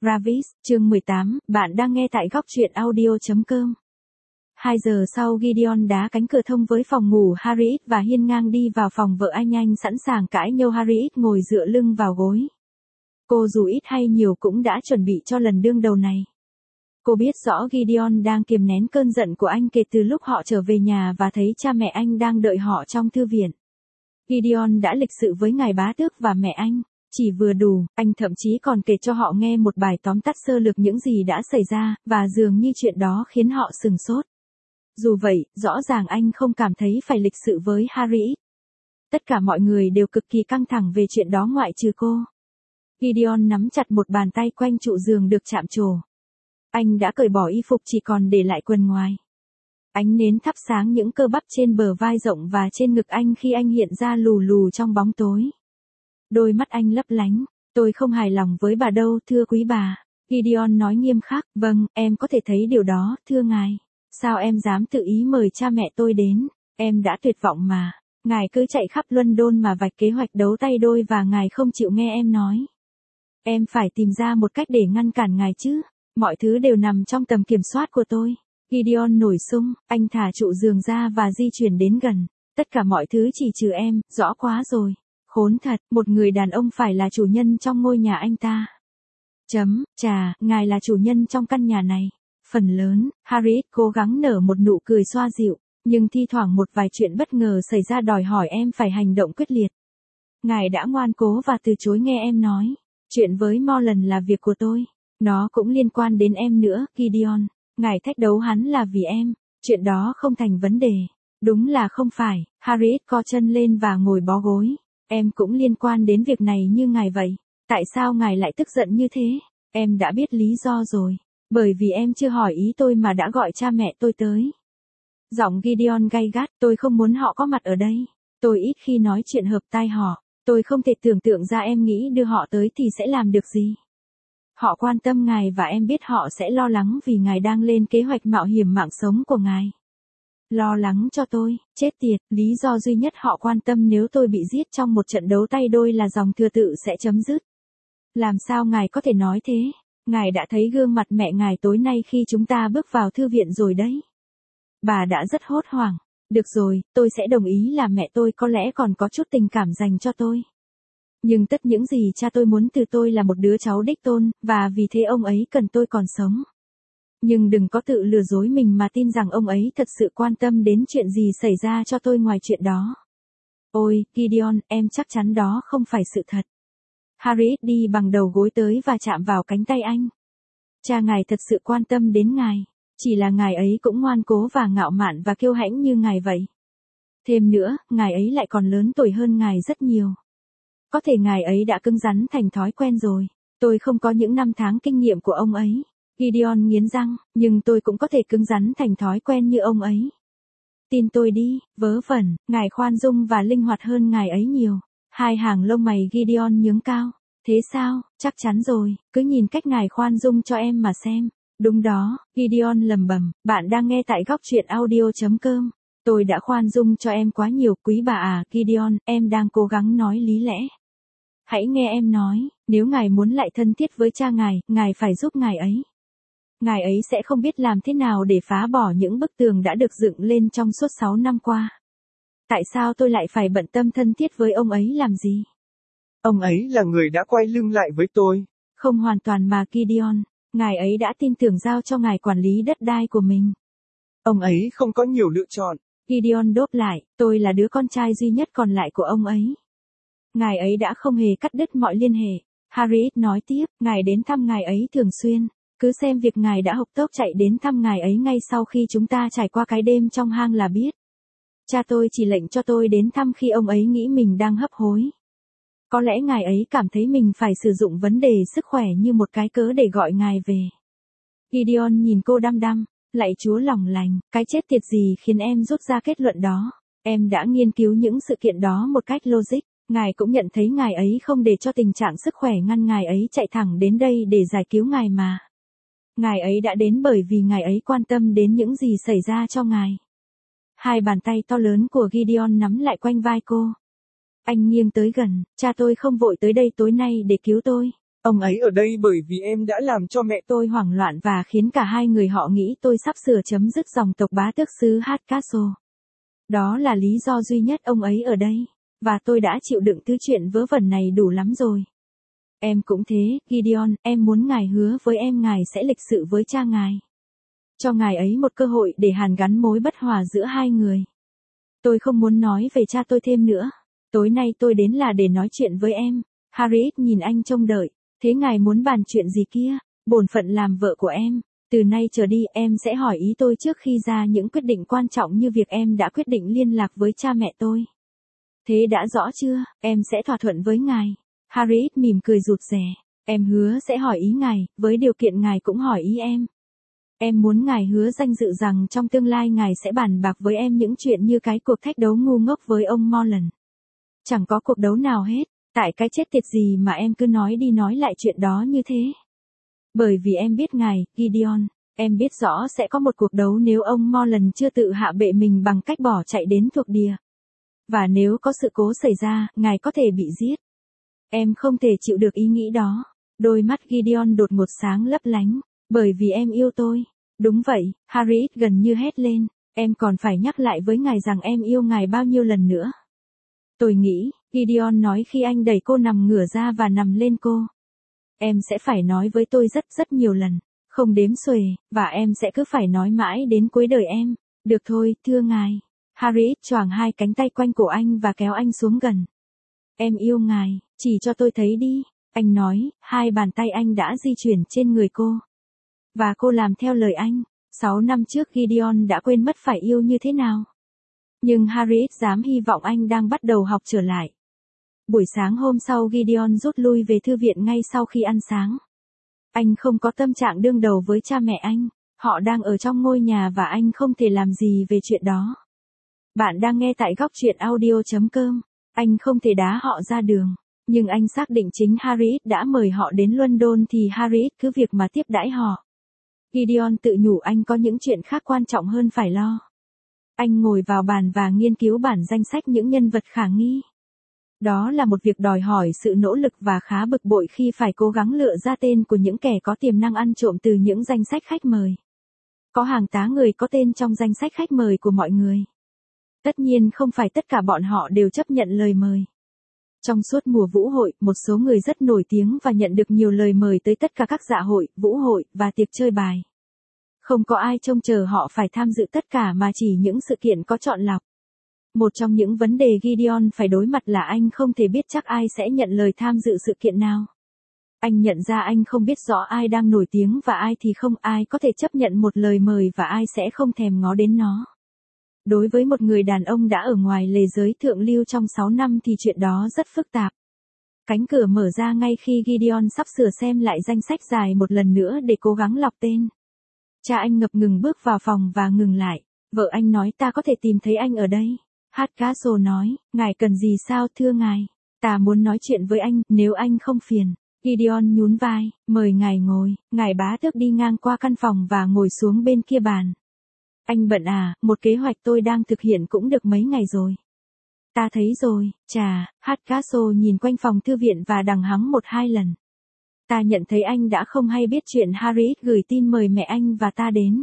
Gravis, chương 18, bạn đang nghe tại góc truyện audio.com. 2 giờ sau Gideon đá cánh cửa thông với phòng ngủ Harriet và hiên ngang đi vào phòng vợ anh sẵn sàng cãi nhau. Harriet ngồi dựa lưng vào gối. Cô dù ít hay nhiều cũng đã chuẩn bị cho lần đương đầu này. Cô biết rõ Gideon đang kiềm nén cơn giận của anh kể từ lúc họ trở về nhà và thấy cha mẹ anh đang đợi họ trong thư viện. Gideon đã lịch sự với ngài bá tước và mẹ anh. Chỉ vừa đủ, anh thậm chí còn kể cho họ nghe một bài tóm tắt sơ lược những gì đã xảy ra, và dường như chuyện đó khiến họ sửng sốt. Dù vậy, rõ ràng anh không cảm thấy phải lịch sự với Harriet. Tất cả mọi người đều cực kỳ căng thẳng về chuyện đó ngoại trừ cô. Gideon nắm chặt một bàn tay quanh trụ giường được chạm trổ. Anh đã cởi bỏ y phục chỉ còn để lại quần ngoài. Ánh nến thắp sáng những cơ bắp trên bờ vai rộng và trên ngực anh khi anh hiện ra lù lù trong bóng tối. Đôi mắt anh lấp lánh. Tôi không hài lòng với bà đâu, thưa quý bà. Gideon nói nghiêm khắc. Vâng, em có thể thấy điều đó, thưa ngài. Sao em dám tự ý mời cha mẹ tôi đến? Em đã tuyệt vọng mà. Ngài cứ chạy khắp London mà vạch kế hoạch đấu tay đôi và ngài không chịu nghe em nói. Em phải tìm ra một cách để ngăn cản ngài chứ. Mọi thứ đều nằm trong tầm kiểm soát của tôi. Gideon nổi sung, anh thả trụ giường ra và di chuyển đến gần. Tất cả mọi thứ chỉ trừ em, rõ quá rồi. Khốn thật, một người đàn ông phải là chủ nhân trong ngôi nhà anh ta. Ngài là chủ nhân trong căn nhà này. Phần lớn, Harriet cố gắng nở một nụ cười xoa dịu, nhưng thi thoảng một vài chuyện bất ngờ xảy ra đòi hỏi em phải hành động quyết liệt. Ngài đã ngoan cố và từ chối nghe em nói. Chuyện với Morland là việc của tôi. Nó cũng liên quan đến em nữa, Gideon. Ngài thách đấu hắn là vì em. Chuyện đó không thành vấn đề. Đúng là không phải. Harriet co chân lên và ngồi bó gối. Em cũng liên quan đến việc này như ngài vậy. Tại sao ngài lại tức giận như thế? Em đã biết lý do rồi. Bởi vì em chưa hỏi ý tôi mà đã gọi cha mẹ tôi tới. Giọng Gideon gay gắt. Tôi không muốn họ có mặt ở đây. Tôi ít khi nói chuyện hợp tai họ. Tôi không thể tưởng tượng ra em nghĩ đưa họ tới thì sẽ làm được gì. Họ quan tâm ngài và em biết họ sẽ lo lắng vì ngài đang lên kế hoạch mạo hiểm mạng sống của ngài. Lo lắng cho tôi, chết tiệt, lý do duy nhất họ quan tâm nếu tôi bị giết trong một trận đấu tay đôi là dòng thừa tự sẽ chấm dứt. Làm sao ngài có thể nói thế? Ngài đã thấy gương mặt mẹ ngài tối nay khi chúng ta bước vào thư viện rồi đấy. Bà đã rất hốt hoảng. Được rồi, tôi sẽ đồng ý là mẹ tôi có lẽ còn có chút tình cảm dành cho tôi. Nhưng tất những gì cha tôi muốn từ tôi là một đứa cháu đích tôn, và vì thế ông ấy cần tôi còn sống. Nhưng đừng có tự lừa dối mình mà tin rằng ông ấy thật sự quan tâm đến chuyện gì xảy ra cho tôi ngoài chuyện đó. Ôi, Gideon, em chắc chắn đó không phải sự thật. Harriet đi bằng đầu gối tới và chạm vào cánh tay anh. Cha ngài thật sự quan tâm đến ngài. Chỉ là ngài ấy cũng ngoan cố và ngạo mạn và kiêu hãnh như ngài vậy. Thêm nữa, ngài ấy lại còn lớn tuổi hơn ngài rất nhiều. Có thể ngài ấy đã cứng rắn thành thói quen rồi. Tôi không có những năm tháng kinh nghiệm của ông ấy. Gideon nghiến răng, nhưng tôi cũng có thể cứng rắn thành thói quen như ông ấy. Tin tôi đi, vớ vẩn, ngài khoan dung và linh hoạt hơn ngài ấy nhiều. Hai hàng lông mày Gideon nhướng cao. Thế sao, chắc chắn rồi, cứ nhìn cách ngài khoan dung cho em mà xem. Đúng đó, Gideon lầm bầm, bạn đang nghe tại góc truyện audio.com. Tôi đã khoan dung cho em quá nhiều, quý bà à, Gideon, em đang cố gắng nói lý lẽ. Hãy nghe em nói, nếu ngài muốn lại thân thiết với cha ngài phải giúp ngài ấy. Ngài ấy sẽ không biết làm thế nào để phá bỏ những bức tường đã được dựng lên trong suốt 6 năm qua. Tại sao tôi lại phải bận tâm thân thiết với ông ấy làm gì? Ông ấy là người đã quay lưng lại với tôi. Không hoàn toàn mà Gideon, ngài ấy đã tin tưởng giao cho ngài quản lý đất đai của mình. Ông ấy không có nhiều lựa chọn. Gideon đáp lại, tôi là đứa con trai duy nhất còn lại của ông ấy. Ngài ấy đã không hề cắt đứt mọi liên hệ. Harriet nói tiếp, ngài đến thăm ngài ấy thường xuyên. Cứ xem việc ngài đã hộc tốc chạy đến thăm ngài ấy ngay sau khi chúng ta trải qua cái đêm trong hang là biết. Cha tôi chỉ lệnh cho tôi đến thăm khi ông ấy nghĩ mình đang hấp hối. Có lẽ ngài ấy cảm thấy mình phải sử dụng vấn đề sức khỏe như một cái cớ để gọi ngài về. Gideon nhìn cô đăm đăm, lạy Chúa lòng lành, cái chết tiệt gì khiến em rút ra kết luận đó? Em đã nghiên cứu những sự kiện đó một cách logic. Ngài cũng nhận thấy ngài ấy không để cho tình trạng sức khỏe ngăn ngài ấy chạy thẳng đến đây để giải cứu ngài mà. Ngài ấy đã đến bởi vì ngài ấy quan tâm đến những gì xảy ra cho ngài. Hai bàn tay to lớn của Gideon nắm lại quanh vai cô. Anh nghiêng tới gần, cha tôi không vội tới đây tối nay để cứu tôi. Ông ấy ở đây bởi vì em đã làm cho mẹ Tôi hoảng loạn và khiến cả hai người họ nghĩ tôi sắp sửa chấm dứt dòng tộc bá tước xứ Hardcastle. Đó là lý do duy nhất ông ấy ở đây. Và tôi đã chịu đựng thứ chuyện vớ vẩn này đủ lắm rồi. Em cũng thế, Gideon, em muốn ngài hứa với em ngài sẽ lịch sự với cha ngài. Cho ngài ấy một cơ hội để hàn gắn mối bất hòa giữa hai người. Tôi không muốn nói về cha tôi thêm nữa. Tối nay tôi đến là để nói chuyện với em. Harriet nhìn anh trông đợi. Thế ngài muốn bàn chuyện gì kia? Bổn phận làm vợ của em. Từ nay trở đi em sẽ hỏi ý tôi trước khi ra những quyết định quan trọng như việc em đã quyết định liên lạc với cha mẹ tôi. Thế đã rõ chưa? Em sẽ thỏa thuận với ngài. Harriet mỉm cười rụt rè. Em hứa sẽ hỏi ý ngài, với điều kiện ngài cũng hỏi ý em. Em muốn ngài hứa danh dự rằng trong tương lai ngài sẽ bàn bạc với em những chuyện như cái cuộc thách đấu ngu ngốc với ông Morland. Chẳng có cuộc đấu nào hết, tại cái chết tiệt gì mà em cứ nói đi nói lại chuyện đó như thế. Bởi vì em biết ngài, Gideon, em biết rõ sẽ có một cuộc đấu nếu ông Morland chưa tự hạ bệ mình bằng cách bỏ chạy đến thuộc địa. Và nếu có sự cố xảy ra, ngài có thể bị giết. Em không thể chịu được ý nghĩ đó. Đôi mắt Gideon đột ngột sáng lấp lánh. Bởi vì em yêu tôi. Đúng vậy, Harriet gần như hét lên. Em còn phải nhắc lại với ngài rằng em yêu ngài bao nhiêu lần nữa. Tôi nghĩ, Gideon nói khi anh đẩy cô nằm ngửa ra và nằm lên cô. Em sẽ phải nói với tôi rất rất nhiều lần. Không đếm xuể, và em sẽ cứ phải nói mãi đến cuối đời em. Được thôi, thưa ngài. Harriet choàng hai cánh tay quanh cổ anh và kéo anh xuống gần. Em yêu ngài, chỉ cho tôi thấy đi. Anh nói, hai bàn tay anh đã di chuyển trên người cô. Và cô làm theo lời anh. 6 năm trước Gideon đã quên mất phải yêu như thế nào. Nhưng Harriet dám hy vọng anh đang bắt đầu học trở lại. Buổi sáng hôm sau Gideon rút lui về thư viện ngay sau khi ăn sáng. Anh không có tâm trạng đương đầu với cha mẹ anh. Họ đang ở trong ngôi nhà và anh không thể làm gì về chuyện đó. Bạn đang nghe tại góc truyện audio.com. Anh không thể đá họ ra đường. Nhưng anh xác định chính Harriet đã mời họ đến London thì Harriet cứ việc mà tiếp đãi họ. Gideon tự nhủ anh có những chuyện khác quan trọng hơn phải lo. Anh ngồi vào bàn và nghiên cứu bản danh sách những nhân vật khả nghi. Đó là một việc đòi hỏi sự nỗ lực và khá bực bội khi phải cố gắng lựa ra tên của những kẻ có tiềm năng ăn trộm từ những danh sách khách mời. Có hàng tá người có tên trong danh sách khách mời của mọi người. Tất nhiên không phải tất cả bọn họ đều chấp nhận lời mời. Trong suốt mùa vũ hội, một số người rất nổi tiếng và nhận được nhiều lời mời tới tất cả các dạ hội, vũ hội, và tiệc chơi bài. Không có ai trông chờ họ phải tham dự tất cả mà chỉ những sự kiện có chọn lọc. Một trong những vấn đề Gideon phải đối mặt là anh không thể biết chắc ai sẽ nhận lời tham dự sự kiện nào. Anh nhận ra anh không biết rõ ai đang nổi tiếng và ai thì không, ai có thể chấp nhận một lời mời và ai sẽ không thèm ngó đến nó. Đối với một người đàn ông đã ở ngoài lề giới thượng lưu trong 6 năm thì chuyện đó rất phức tạp. Cánh cửa mở ra ngay khi Gideon sắp sửa xem lại danh sách dài một lần nữa để cố gắng lọc tên. Cha anh ngập ngừng bước vào phòng và ngừng lại. Vợ anh nói ta có thể tìm thấy anh ở đây. Hardcastle nói, ngài cần gì sao thưa ngài? Ta muốn nói chuyện với anh, nếu anh không phiền. Gideon nhún vai, mời ngài ngồi. Ngài bá tước đi ngang qua căn phòng và ngồi xuống bên kia bàn. Anh bận à, một kế hoạch tôi đang thực hiện cũng được mấy ngày rồi. Ta thấy rồi, chà, Hardcastle nhìn quanh phòng thư viện và đằng hắng 1-2 lần. Ta nhận thấy anh đã không hay biết chuyện Harriet gửi tin mời mẹ anh và ta đến.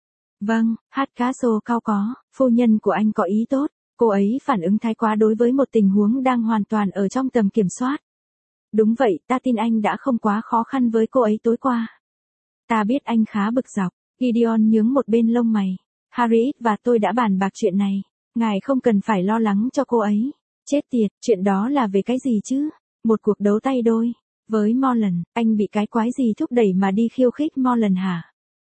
Vâng, Hardcastle cau có, phu nhân của anh có ý tốt, cô ấy phản ứng thái quá đối với một tình huống đang hoàn toàn ở trong tầm kiểm soát. Đúng vậy, ta tin anh đã không quá khó khăn với cô ấy tối qua. Ta biết anh khá bực dọc, Gideon nhướng một bên lông mày. Harriet và tôi đã bàn bạc chuyện này, ngài không cần phải lo lắng cho cô ấy. Chết tiệt, chuyện đó là về cái gì chứ? Một cuộc đấu tay đôi. Với Morland, anh bị cái quái gì thúc đẩy mà đi khiêu khích Morland hả?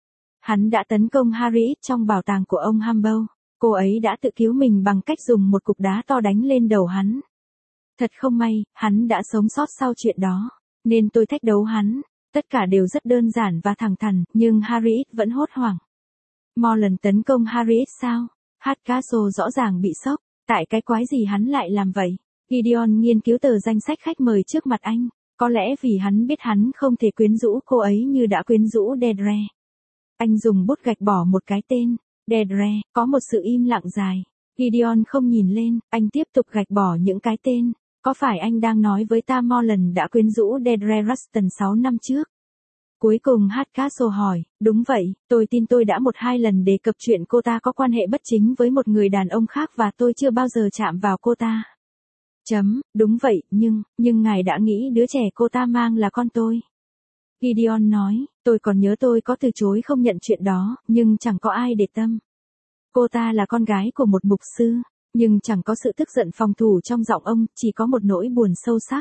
Hắn đã tấn công Harriet trong bảo tàng của ông Humble. Cô ấy đã tự cứu mình bằng cách dùng một cục đá to đánh lên đầu hắn. Thật không may, hắn đã sống sót sau chuyện đó. Nên tôi thách đấu hắn. Tất cả đều rất đơn giản và thẳng thắn, nhưng Harriet vẫn hốt hoảng. Morland tấn công Harriet sao? Hardcastle rõ ràng bị sốc. Tại cái quái gì hắn lại làm vậy? Gideon nghiên cứu tờ danh sách khách mời trước mặt anh. Có lẽ vì hắn biết hắn không thể quyến rũ cô ấy như đã quyến rũ Deirdre. Anh dùng bút gạch bỏ một cái tên. Deirdre, có một sự im lặng dài. Gideon không nhìn lên, anh tiếp tục gạch bỏ những cái tên. Có phải anh đang nói với ta Morland đã quyến rũ Deirdre Ruston 6 năm trước? Cuối cùng Hardcastle hỏi, đúng vậy, tôi tin tôi đã 1-2 lần đề cập chuyện cô ta có quan hệ bất chính với một người đàn ông khác và tôi chưa bao giờ chạm vào cô ta. Đúng vậy, nhưng ngài đã nghĩ đứa trẻ cô ta mang là con tôi. Gideon nói, tôi còn nhớ tôi có từ chối không nhận chuyện đó, nhưng chẳng có ai để tâm. Cô ta là con gái của một mục sư, nhưng chẳng có sự tức giận phòng thủ trong giọng ông, chỉ có một nỗi buồn sâu sắc.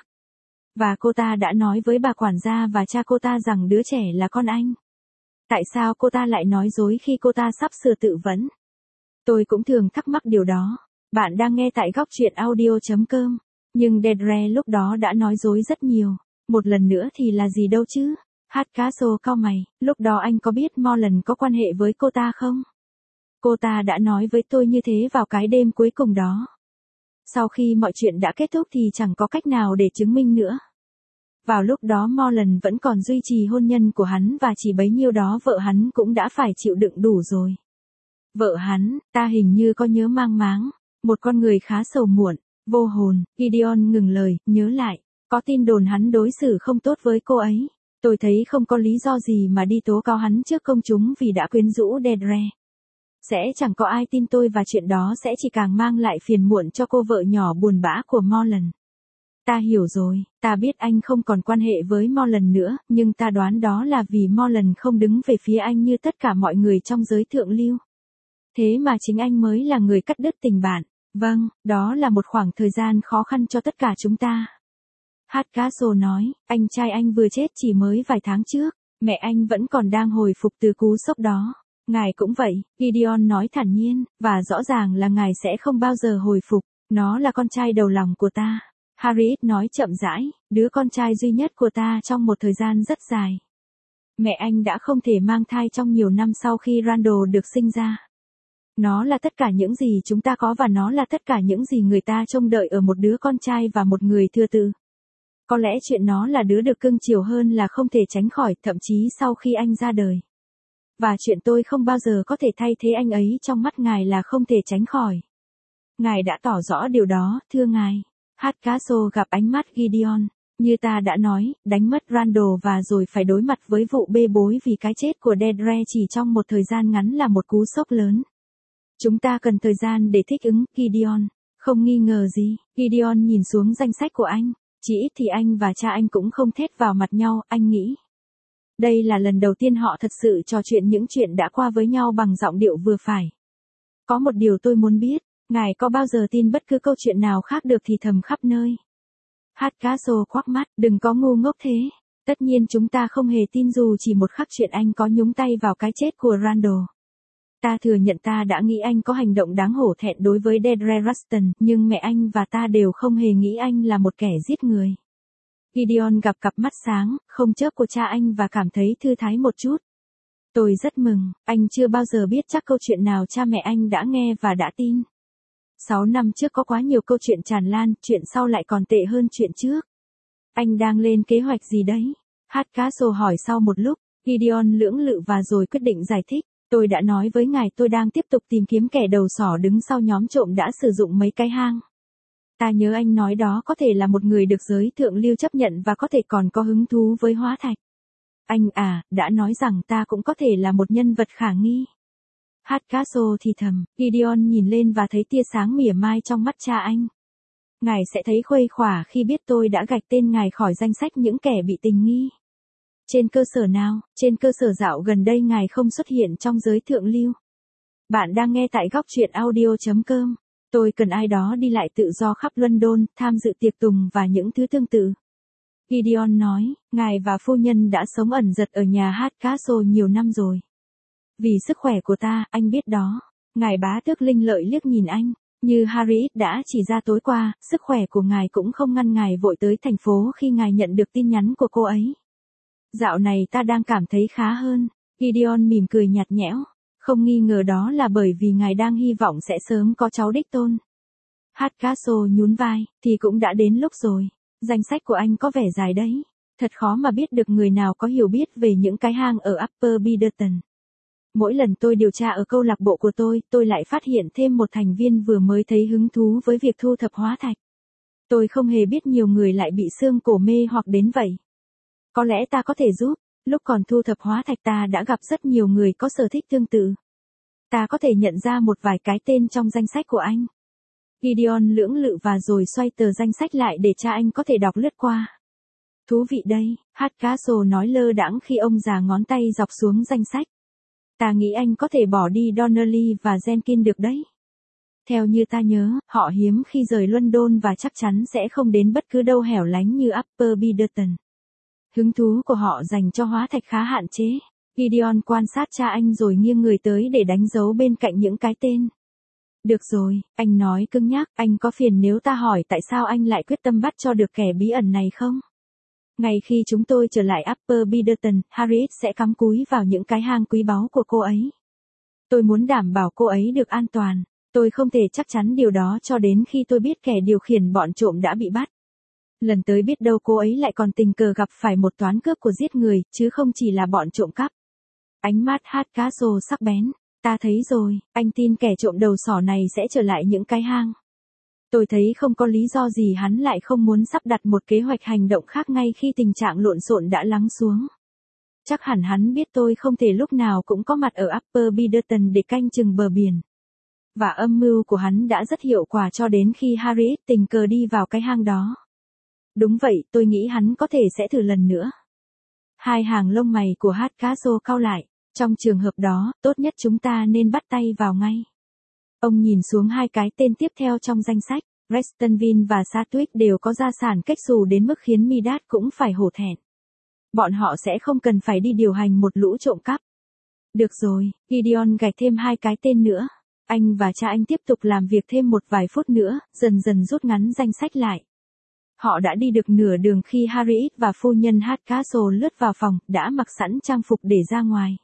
Và cô ta đã nói với bà quản gia và cha cô ta rằng đứa trẻ là con anh. Tại sao cô ta lại nói dối khi cô ta sắp sửa tự vấn? Tôi cũng thường thắc mắc điều đó. Bạn đang nghe tại góc truyện audio.com. Nhưng Deirdre lúc đó đã nói dối rất nhiều. Một lần nữa thì là gì đâu chứ? Hardcastle cau mày, lúc đó anh có biết Morland có quan hệ với cô ta không? Cô ta đã nói với tôi như thế vào cái đêm cuối cùng đó. Sau khi mọi chuyện đã kết thúc thì chẳng có cách nào để chứng minh nữa. Vào lúc đó Morland vẫn còn duy trì hôn nhân của hắn và chỉ bấy nhiêu đó vợ hắn cũng đã phải chịu đựng đủ rồi. Vợ hắn, ta hình như có nhớ mang máng, một con người khá sầu muộn, vô hồn. Gideon ngừng lời, nhớ lại, có tin đồn hắn đối xử không tốt với cô ấy. Tôi thấy không có lý do gì mà đi tố cáo hắn trước công chúng vì đã quyến rũ Deirdre. Sẽ chẳng có ai tin tôi và chuyện đó sẽ chỉ càng mang lại phiền muộn cho cô vợ nhỏ buồn bã của Morland. Ta hiểu rồi, ta biết anh không còn quan hệ với Morland nữa, nhưng ta đoán đó là vì Morland không đứng về phía anh như tất cả mọi người trong giới thượng lưu. Thế mà chính anh mới là người cắt đứt tình bạn. Vâng, đó là một khoảng thời gian khó khăn cho tất cả chúng ta. Hardcastle nói, anh trai anh vừa chết chỉ mới vài tháng trước, mẹ anh vẫn còn đang hồi phục từ cú sốc đó. Ngài cũng vậy, Gideon nói thản nhiên, và rõ ràng là ngài sẽ không bao giờ hồi phục, nó là con trai đầu lòng của ta. Harriet nói chậm rãi, đứa con trai duy nhất của ta trong một thời gian rất dài. Mẹ anh đã không thể mang thai trong nhiều năm sau khi Randall được sinh ra. Nó là tất cả những gì chúng ta có và nó là tất cả những gì người ta trông đợi ở một đứa con trai và một người thừa tự. Có lẽ chuyện nó là đứa được cưng chiều hơn là không thể tránh khỏi, thậm chí sau khi anh ra đời. Và chuyện tôi không bao giờ có thể thay thế anh ấy trong mắt ngài là không thể tránh khỏi. Ngài đã tỏ rõ điều đó, thưa ngài. Hardcastle gặp ánh mắt Gideon. Như ta đã nói, đánh mất Randall và rồi phải đối mặt với vụ bê bối vì cái chết của Deirdre chỉ trong một thời gian ngắn là một cú sốc lớn. Chúng ta cần thời gian để thích ứng, Gideon. Không nghi ngờ gì, Gideon nhìn xuống danh sách của anh. Chỉ ít thì anh và cha anh cũng không thét vào mặt nhau, anh nghĩ. Đây là lần đầu tiên họ thật sự trò chuyện những chuyện đã qua với nhau bằng giọng điệu vừa phải. Có một điều tôi muốn biết, ngài có bao giờ tin bất cứ câu chuyện nào khác được thì thầm khắp nơi? Hardcastle quắc mắt, đừng có ngu ngốc thế. Tất nhiên chúng ta không hề tin dù chỉ một khắc chuyện anh có nhúng tay vào cái chết của Randall. Ta thừa nhận ta đã nghĩ anh có hành động đáng hổ thẹn đối với Deirdre Ruston, nhưng mẹ anh và ta đều không hề nghĩ anh là một kẻ giết người. Gideon gặp cặp mắt sáng, không chớp của cha anh và cảm thấy thư thái một chút. Tôi rất mừng, anh chưa bao giờ biết chắc câu chuyện nào cha mẹ anh đã nghe và đã tin. 6 năm trước có quá nhiều câu chuyện tràn lan, chuyện sau lại còn tệ hơn chuyện trước. Anh đang lên kế hoạch gì đấy? Hardcastle hỏi sau một lúc, Gideon lưỡng lự và rồi quyết định giải thích. Tôi đã nói với ngài tôi đang tiếp tục tìm kiếm kẻ đầu sỏ đứng sau nhóm trộm đã sử dụng mấy cái hang. Ta nhớ anh nói đó có thể là một người được giới thượng lưu chấp nhận và có thể còn có hứng thú với hóa thạch. Anh đã nói rằng ta cũng có thể là một nhân vật khả nghi. Hardcastle thì thầm, Gideon nhìn lên và thấy tia sáng mỉa mai trong mắt cha anh. Ngài sẽ thấy khuây khỏa khi biết tôi đã gạch tên ngài khỏi danh sách những kẻ bị tình nghi. Trên cơ sở nào? Trên cơ sở dạo gần đây ngài không xuất hiện trong giới thượng lưu. Bạn đang nghe tại góc truyện audio.com. Tôi cần ai đó đi lại tự do khắp London, tham dự tiệc tùng và những thứ tương tự. Gideon nói, ngài và phu nhân đã sống ẩn dật ở nhà Hardcastle nhiều năm rồi. Vì sức khỏe của ta, anh biết đó. Ngài bá tước Linh Lợi liếc nhìn anh. Như Harriet đã chỉ ra tối qua, sức khỏe của ngài cũng không ngăn ngài vội tới thành phố khi ngài nhận được tin nhắn của cô ấy. Dạo này ta đang cảm thấy khá hơn. Gideon mỉm cười nhạt nhẽo. Không nghi ngờ đó là bởi vì ngài đang hy vọng sẽ sớm có cháu đích tôn. Hardcastle nhún vai, thì cũng đã đến lúc rồi. Danh sách của anh có vẻ dài đấy. Thật khó mà biết được người nào có hiểu biết về những cái hang ở Upper Biderton. Mỗi lần tôi điều tra ở câu lạc bộ của tôi lại phát hiện thêm một thành viên vừa mới thấy hứng thú với việc thu thập hóa thạch. Tôi không hề biết nhiều người lại bị xương cổ mê hoặc đến vậy. Có lẽ ta có thể giúp, lúc còn thu thập hóa thạch ta đã gặp rất nhiều người có sở thích tương tự. Ta có thể nhận ra một vài cái tên trong danh sách của anh. Gideon lưỡng lự và rồi xoay tờ danh sách lại để cha anh có thể đọc lướt qua. Thú vị đây, Hardcastle nói lơ đãng khi ông già ngón tay dọc xuống danh sách. Ta nghĩ anh có thể bỏ đi Donnelly và Jenkins được đấy. Theo như ta nhớ, họ hiếm khi rời London và chắc chắn sẽ không đến bất cứ đâu hẻo lánh như Upper Biderton. Hứng thú của họ dành cho hóa thạch khá hạn chế. Gideon quan sát cha anh rồi nghiêng người tới để đánh dấu bên cạnh những cái tên. Được rồi, anh nói cứng nhắc, anh có phiền nếu ta hỏi tại sao anh lại quyết tâm bắt cho được kẻ bí ẩn này không? Ngay khi chúng tôi trở lại Upper Biderton, Harriet sẽ cắm cúi vào những cái hang quý báu của cô ấy. Tôi muốn đảm bảo cô ấy được an toàn. Tôi không thể chắc chắn điều đó cho đến khi tôi biết kẻ điều khiển bọn trộm đã bị bắt. Lần tới biết đâu cô ấy lại còn tình cờ gặp phải một toán cướp của giết người, chứ không chỉ là bọn trộm cắp. Ánh mắt Hardcastle sắc bén. Ta thấy rồi, anh tin kẻ trộm đầu sỏ này sẽ trở lại những cái hang. Tôi thấy không có lý do gì hắn lại không muốn sắp đặt một kế hoạch hành động khác ngay khi tình trạng lộn xộn đã lắng xuống. Chắc hẳn hắn biết tôi không thể lúc nào cũng có mặt ở Upper Biderton để canh chừng bờ biển. Và âm mưu của hắn đã rất hiệu quả cho đến khi Harriet tình cờ đi vào cái hang đó. Đúng vậy, tôi nghĩ hắn có thể sẽ thử lần nữa. Hai hàng lông mày của Hardcastle cau lại. Trong trường hợp đó, tốt nhất chúng ta nên bắt tay vào ngay. Ông nhìn xuống hai cái tên tiếp theo trong danh sách. Prestonville và Satwick đều có gia sản kếch xù đến mức khiến Midas cũng phải hổ thẹn. Bọn họ sẽ không cần phải đi điều hành một lũ trộm cắp. Được rồi, Gideon gạch thêm hai cái tên nữa. Anh và cha anh tiếp tục làm việc thêm một vài phút nữa, dần dần rút ngắn danh sách lại. Họ đã đi được nửa đường khi Harriet và phu nhân Hardcastle lướt vào phòng, đã mặc sẵn trang phục để ra ngoài.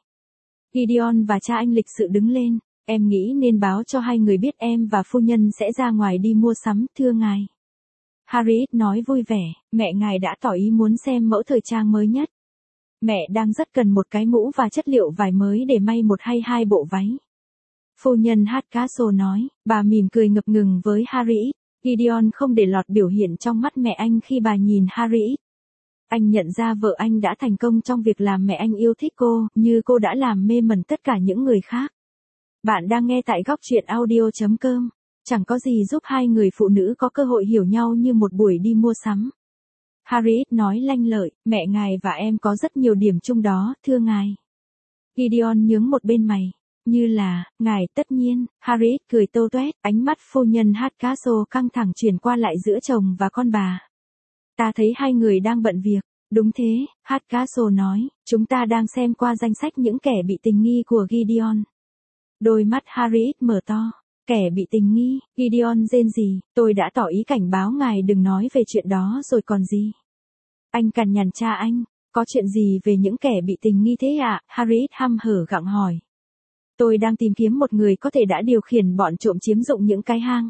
Gideon và cha anh lịch sự đứng lên. Em nghĩ nên báo cho hai người biết em và phu nhân sẽ ra ngoài đi mua sắm, thưa ngài. Harriet nói vui vẻ, mẹ ngài đã tỏ ý muốn xem mẫu thời trang mới nhất. Mẹ đang rất cần một cái mũ và chất liệu vải mới để may một hay hai bộ váy. Phu nhân Hardcastle nói, bà mỉm cười ngập ngừng với Harriet. Gideon không để lọt biểu hiện trong mắt mẹ anh khi bà nhìn Harriet. Anh nhận ra vợ anh đã thành công trong việc làm mẹ anh yêu thích cô, như cô đã làm mê mẩn tất cả những người khác. Bạn đang nghe tại góc truyện audio.com. Chẳng có gì giúp hai người phụ nữ có cơ hội hiểu nhau như một buổi đi mua sắm. Harriet nói lanh lợi, mẹ ngài và em có rất nhiều điểm chung đó, thưa ngài. Gideon nhướng một bên mày. Như là, ngài tất nhiên, Harriet cười tô toét, ánh mắt phu nhân Hardcastle căng thẳng chuyển qua lại giữa chồng và con bà. Ta thấy hai người đang bận việc. Đúng thế, Hardcastle nói, chúng ta đang xem qua danh sách những kẻ bị tình nghi của Gideon. Đôi mắt Harriet mở to. Kẻ bị tình nghi, Gideon rên rỉ, tôi đã tỏ ý cảnh báo ngài đừng nói về chuyện đó rồi còn gì. Anh cằn nhằn cha anh, có chuyện gì về những kẻ bị tình nghi thế ạ? Harriet hăm hở gặng hỏi. Tôi đang tìm kiếm một người có thể đã điều khiển bọn trộm chiếm dụng những cái hang.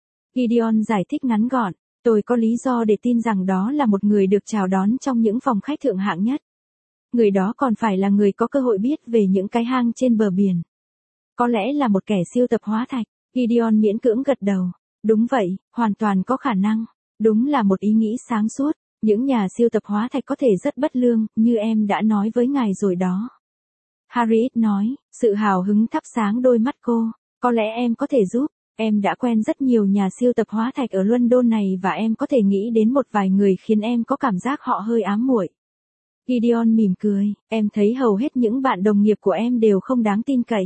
Gideon giải thích ngắn gọn, tôi có lý do để tin rằng đó là một người được chào đón trong những phòng khách thượng hạng nhất. Người đó còn phải là người có cơ hội biết về những cái hang trên bờ biển. Có lẽ là một kẻ siêu tập hóa thạch. Gideon miễn cưỡng gật đầu. Đúng vậy, hoàn toàn có khả năng. Đúng là một ý nghĩ sáng suốt. Những nhà siêu tập hóa thạch có thể rất bất lương, như em đã nói với ngài rồi đó. Harriet nói, sự hào hứng thắp sáng đôi mắt cô. Có lẽ em có thể giúp. Em đã quen rất nhiều nhà siêu tập hóa thạch ở London này và em có thể nghĩ đến một vài người khiến em có cảm giác họ hơi ám muội. Gideon mỉm cười, em thấy hầu hết những bạn đồng nghiệp của em đều không đáng tin cậy.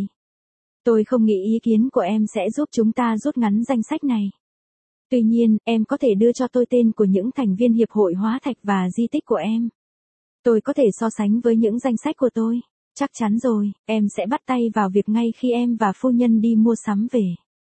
Tôi không nghĩ ý kiến của em sẽ giúp chúng ta rút ngắn danh sách này. Tuy nhiên, em có thể đưa cho tôi tên của những thành viên hiệp hội hóa thạch và di tích của em. Tôi có thể so sánh với những danh sách của tôi. Chắc chắn rồi, em sẽ bắt tay vào việc ngay khi em và phu nhân đi mua sắm về.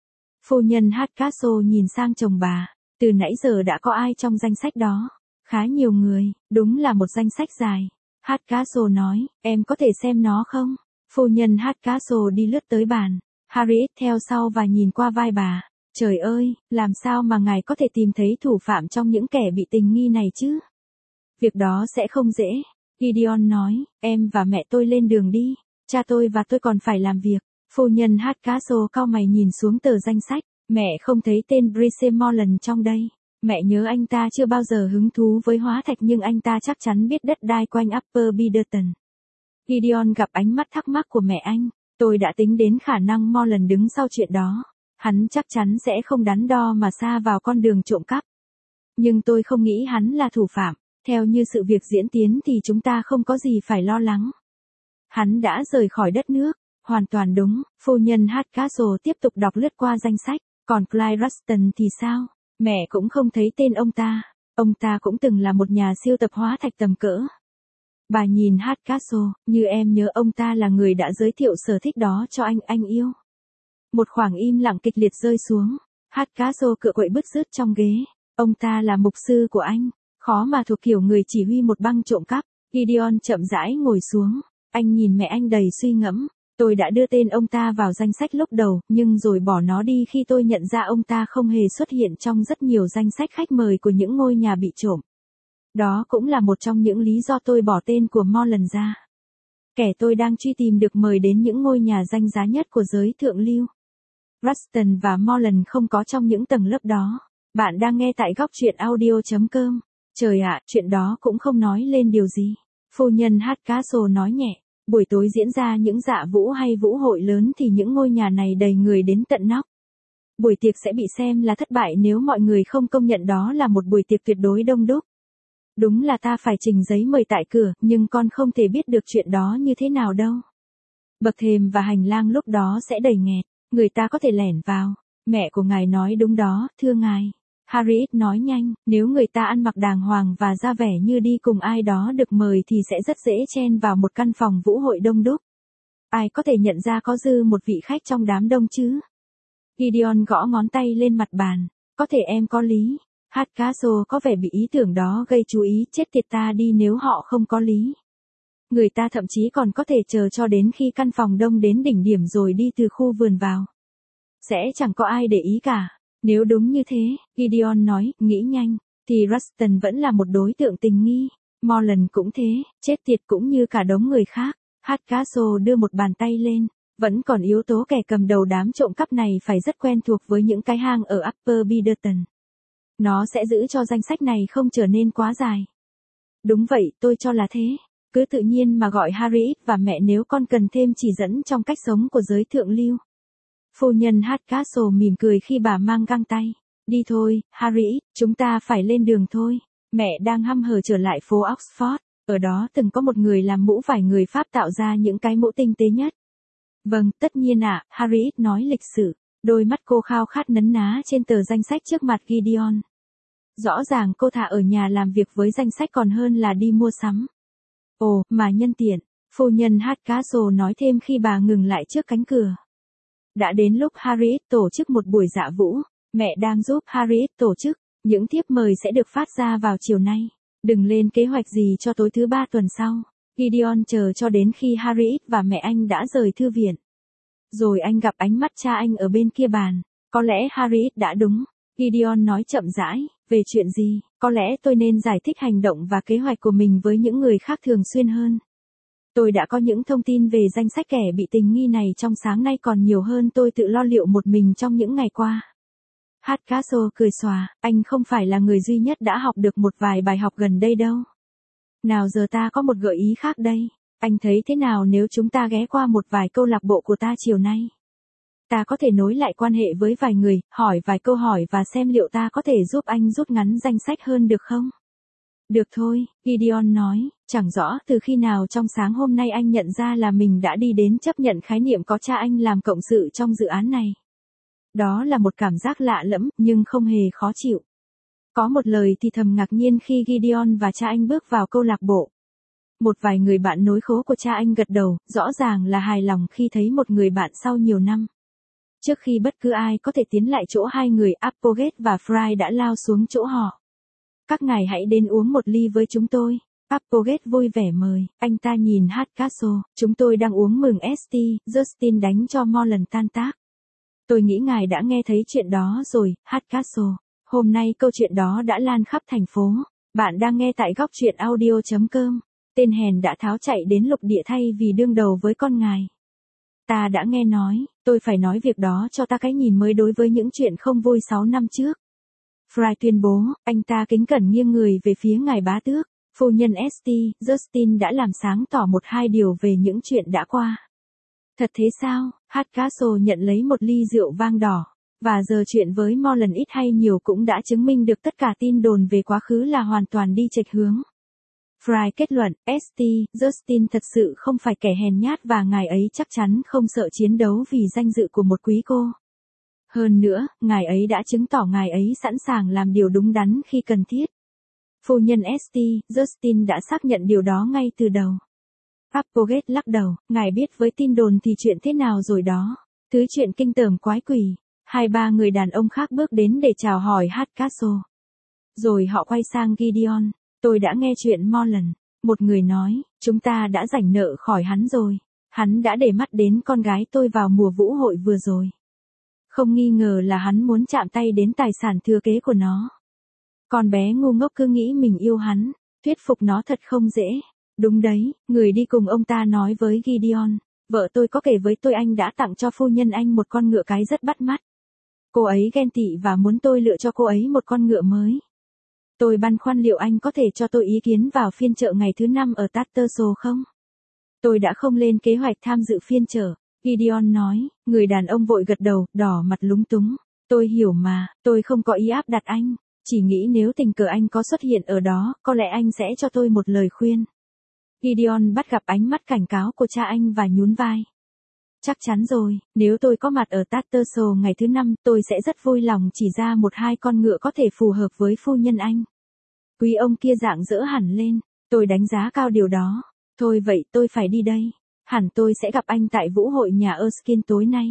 Phu nhân Hardcastle nhìn sang chồng bà. Từ nãy giờ đã có ai trong danh sách đó? Khá nhiều người, đúng là một danh sách dài. Hardcastle nói, em có thể xem nó không? Phu nhân Hardcastle đi lướt tới bàn. Harriet theo sau và nhìn qua vai bà. Trời ơi, làm sao mà ngài có thể tìm thấy thủ phạm trong những kẻ bị tình nghi này chứ? Việc đó sẽ không dễ. Gideon nói, em và mẹ tôi lên đường đi. Cha tôi và tôi còn phải làm việc. Phu nhân Hardcastle cau mày nhìn xuống tờ danh sách. Mẹ không thấy tên Brice Morland trong đây. Mẹ nhớ anh ta chưa bao giờ hứng thú với hóa thạch nhưng anh ta chắc chắn biết đất đai quanh Upper Biderton. Gideon gặp ánh mắt thắc mắc của mẹ anh. Tôi đã tính đến khả năng Morland đứng sau chuyện đó. Hắn chắc chắn sẽ không đắn đo mà sa vào con đường trộm cắp. Nhưng tôi không nghĩ hắn là thủ phạm. Theo như sự việc diễn tiến thì chúng ta không có gì phải lo lắng. Hắn đã rời khỏi đất nước. Hoàn toàn đúng. Phu nhân Hardcastle tiếp tục đọc lướt qua danh sách. Còn Clyde Ruston thì sao? Mẹ cũng không thấy tên ông ta. Ông ta cũng từng là một nhà siêu tập hóa thạch tầm cỡ. Bà nhìn Hardcastle, như em nhớ ông ta là người đã giới thiệu sở thích đó cho anh yêu. Một khoảng im lặng kịch liệt rơi xuống. Hardcastle cựa quậy bứt rứt trong ghế. Ông ta là mục sư của anh. Khó mà thuộc kiểu người chỉ huy một băng trộm cắp. Gideon chậm rãi ngồi xuống. Anh nhìn mẹ anh đầy suy ngẫm. Tôi đã đưa tên ông ta vào danh sách lúc đầu, nhưng rồi bỏ nó đi khi tôi nhận ra ông ta không hề xuất hiện trong rất nhiều danh sách khách mời của những ngôi nhà bị trộm. Đó cũng là một trong những lý do tôi bỏ tên của Morland ra. Kẻ tôi đang truy tìm được mời đến những ngôi nhà danh giá nhất của giới thượng lưu. Ruston và Morland không có trong những tầng lớp đó. Bạn đang nghe tại góc truyện audio.com. Trời ạ, chuyện đó cũng không nói lên điều gì. Phu nhân Hardcastle nói nhẹ. Buổi tối diễn ra những dạ vũ hay vũ hội lớn thì những ngôi nhà này đầy người đến tận nóc. Buổi tiệc sẽ bị xem là thất bại nếu mọi người không công nhận đó là một buổi tiệc tuyệt đối đông đúc. Đúng là ta phải trình giấy mời tại cửa, nhưng con không thể biết được chuyện đó như thế nào đâu. Bậc thềm và hành lang lúc đó sẽ đầy nghẹt, người ta có thể lẻn vào. Mẹ của ngài nói đúng đó, thưa ngài. Harriet nói nhanh, nếu người ta ăn mặc đàng hoàng và ra vẻ như đi cùng ai đó được mời thì sẽ rất dễ chen vào một căn phòng vũ hội đông đúc. Ai có thể nhận ra có dư một vị khách trong đám đông chứ? Gideon gõ ngón tay lên mặt bàn. Có thể em có lý. Hardcastle có vẻ bị ý tưởng đó gây chú ý, chết tiệt ta đi nếu họ không có lý. Người ta thậm chí còn có thể chờ cho đến khi căn phòng đông đến đỉnh điểm rồi đi từ khu vườn vào. Sẽ chẳng có ai để ý cả. Nếu đúng như thế, Gideon nói, nghĩ nhanh, thì Ruston vẫn là một đối tượng tình nghi. Morland cũng thế, chết tiệt cũng như cả đống người khác. Hardcastle đưa một bàn tay lên. Vẫn còn yếu tố kẻ cầm đầu đám trộm cắp này phải rất quen thuộc với những cái hang ở Upper Biderton. Nó sẽ giữ cho danh sách này không trở nên quá dài. Đúng vậy, tôi cho là thế. Cứ tự nhiên mà gọi Harriet và mẹ nếu con cần thêm chỉ dẫn trong cách sống của giới thượng lưu. Phu nhân Hardcastle mỉm cười khi bà mang găng tay. Đi thôi, Harriet, chúng ta phải lên đường thôi. Mẹ đang hăm hở trở lại phố Oxford. Ở đó từng có một người làm mũ vải người Pháp tạo ra những cái mũ tinh tế nhất. Vâng, tất nhiên ạ, Harriet nói lịch sự. Đôi mắt cô khao khát nấn ná trên tờ danh sách trước mặt Gideon. Rõ ràng cô thà ở nhà làm việc với danh sách còn hơn là đi mua sắm. Ồ, mà nhân tiện, phu nhân Hardcastle nói thêm khi bà ngừng lại trước cánh cửa. Đã đến lúc Harriet tổ chức một buổi dạ vũ, mẹ đang giúp Harriet tổ chức, những thiếp mời sẽ được phát ra vào chiều nay. Đừng lên kế hoạch gì cho tối thứ 3 tuần sau. Gideon chờ cho đến khi Harriet và mẹ anh đã rời thư viện. Rồi anh gặp ánh mắt cha anh ở bên kia bàn. Có lẽ Harriet đã đúng. Gideon nói chậm rãi, về chuyện gì, có lẽ tôi nên giải thích hành động và kế hoạch của mình với những người khác thường xuyên hơn. Tôi đã có những thông tin về danh sách kẻ bị tình nghi này trong sáng nay còn nhiều hơn tôi tự lo liệu một mình trong những ngày qua. Hardcastle cười xòa, anh không phải là người duy nhất đã học được một vài bài học gần đây đâu. Nào giờ ta có một gợi ý khác đây. Anh thấy thế nào nếu chúng ta ghé qua một vài câu lạc bộ của ta chiều nay? Ta có thể nối lại quan hệ với vài người, hỏi vài câu hỏi và xem liệu ta có thể giúp anh rút ngắn danh sách hơn được không? Được thôi, Gideon nói, chẳng rõ từ khi nào trong sáng hôm nay anh nhận ra là mình đã đi đến chấp nhận khái niệm có cha anh làm cộng sự trong dự án này. Đó là một cảm giác lạ lẫm, nhưng không hề khó chịu. Có một lời thì thầm ngạc nhiên khi Gideon và cha anh bước vào câu lạc bộ. Một vài người bạn nối khố của cha anh gật đầu, rõ ràng là hài lòng khi thấy một người bạn sau nhiều năm. Trước khi bất cứ ai có thể tiến lại chỗ hai người Applegate và Fry đã lao xuống chỗ họ. Các ngài hãy đến uống một ly với chúng tôi. Applegate vui vẻ mời, anh ta nhìn Hardcastle, chúng tôi đang uống mừng St. Justin đánh cho Morland tan tác. Tôi nghĩ ngài đã nghe thấy chuyện đó rồi, Hardcastle. Hôm nay câu chuyện đó đã lan khắp thành phố. Bạn đang nghe tại góc truyện audio.com. Tên hèn đã tháo chạy đến lục địa thay vì đương đầu với con ngài. Ta đã nghe nói, tôi phải nói việc đó cho ta cái nhìn mới đối với những chuyện không vui 6 năm trước. Fry tuyên bố, anh ta kính cẩn nghiêng người về phía ngài bá tước. Phu nhân St. Justin đã làm sáng tỏ một hai điều về những chuyện đã qua. Thật thế sao? Hardcastle nhận lấy một ly rượu vang đỏ. Và giờ chuyện với Morland ít hay nhiều cũng đã chứng minh được tất cả tin đồn về quá khứ là hoàn toàn đi chệch hướng. Fry kết luận, St. Justin thật sự không phải kẻ hèn nhát và ngài ấy chắc chắn không sợ chiến đấu vì danh dự của một quý cô. Hơn nữa, ngài ấy đã chứng tỏ ngài ấy sẵn sàng làm điều đúng đắn khi cần thiết. Phu nhân St. Justin đã xác nhận điều đó ngay từ đầu. Applegate lắc đầu, ngài biết với tin đồn thì chuyện thế nào rồi đó. Thứ chuyện kinh tởm quái quỷ. Hai ba người đàn ông khác bước đến để chào hỏi Hardcastle. Rồi họ quay sang Gideon. Tôi đã nghe chuyện Morland. Một người nói, chúng ta đã rảnh nợ khỏi hắn rồi. Hắn đã để mắt đến con gái tôi vào mùa vũ hội vừa rồi. Không nghi ngờ là hắn muốn chạm tay đến tài sản thừa kế của nó. Con bé ngu ngốc cứ nghĩ mình yêu hắn, thuyết phục nó thật không dễ. Đúng đấy, người đi cùng ông ta nói với Gideon. Vợ tôi có kể với tôi anh đã tặng cho phu nhân anh một con ngựa cái rất bắt mắt. Cô ấy ghen tị và muốn tôi lựa cho cô ấy một con ngựa mới. Tôi băn khoăn liệu anh có thể cho tôi ý kiến vào phiên chợ ngày thứ 5 ở Tattersall không? Tôi đã không lên kế hoạch tham dự phiên chợ, Gideon nói. Người đàn ông vội gật đầu, đỏ mặt lúng túng. Tôi hiểu mà, tôi không có ý áp đặt anh. Chỉ nghĩ nếu tình cờ anh có xuất hiện ở đó, có lẽ anh sẽ cho tôi một lời khuyên. Gideon bắt gặp ánh mắt cảnh cáo của cha anh và nhún vai. Chắc chắn rồi, nếu tôi có mặt ở Tattersall ngày thứ 5, tôi sẽ rất vui lòng chỉ ra một hai con ngựa có thể phù hợp với phu nhân anh. Quý ông kia rạng rỡ hẳn lên, tôi đánh giá cao điều đó. Thôi vậy tôi phải đi đây. Hẳn tôi sẽ gặp anh tại vũ hội nhà Erskine tối nay.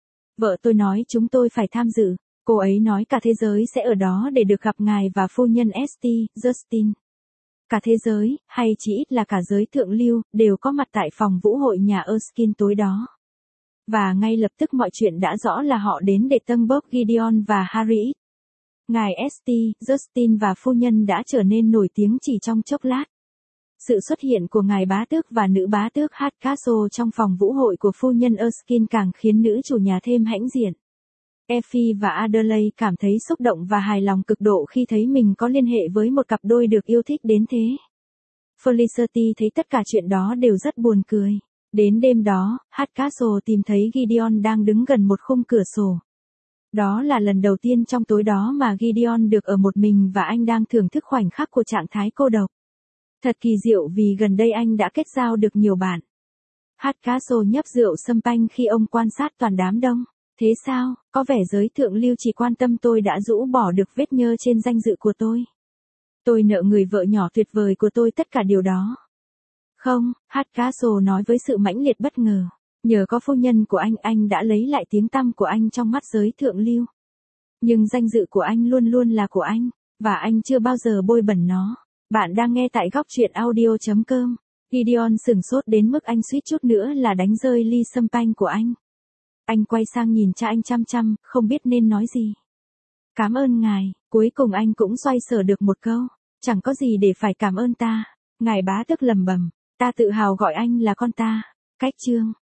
Vợ tôi nói chúng tôi phải tham dự. Cô ấy nói cả thế giới sẽ ở đó để được gặp ngài và phu nhân St. Justin. Cả thế giới, hay chỉ ít là cả giới thượng lưu, đều có mặt tại phòng vũ hội nhà Erskine tối đó. Và ngay lập tức mọi chuyện đã rõ là họ đến để tâng bốc Gideon và Harry. Ngài St. Justin và phu nhân đã trở nên nổi tiếng chỉ trong chốc lát. Sự xuất hiện của ngài bá tước và nữ bá tước Hardcastle trong phòng vũ hội của phu nhân Erskine càng khiến nữ chủ nhà thêm hãnh diện. Effie và Adelaide cảm thấy xúc động và hài lòng cực độ khi thấy mình có liên hệ với một cặp đôi được yêu thích đến thế. Felicity thấy tất cả chuyện đó đều rất buồn cười. Đến đêm đó, Hardcastle tìm thấy Gideon đang đứng gần một khung cửa sổ. Đó là lần đầu tiên trong tối đó mà Gideon được ở một mình và anh đang thưởng thức khoảnh khắc của trạng thái cô độc. Thật kỳ diệu vì gần đây anh đã kết giao được nhiều bạn. Hardcastle nhấp rượu champagne khi ông quan sát toàn đám đông. Thế sao, có vẻ giới thượng lưu chỉ quan tâm tôi đã rũ bỏ được vết nhơ trên danh dự của tôi. Tôi nợ người vợ nhỏ tuyệt vời của tôi tất cả điều đó. Không, Hardcastle nói với sự mãnh liệt bất ngờ. Nhờ có phu nhân của anh đã lấy lại tiếng tăm của anh trong mắt giới thượng lưu. Nhưng danh dự của anh luôn luôn là của anh, và anh chưa bao giờ bôi bẩn nó. Bạn đang nghe tại góc truyện audio.com. Gideon sửng sốt đến mức anh suýt chút nữa là đánh rơi ly champagne của anh. Anh quay sang nhìn cha anh chăm chăm, không biết nên nói gì. Cảm ơn ngài, cuối cùng anh cũng xoay sở được một câu. Chẳng có gì để phải cảm ơn ta. Ngài bá tước lầm bầm, ta tự hào gọi anh là con ta. Cách chương.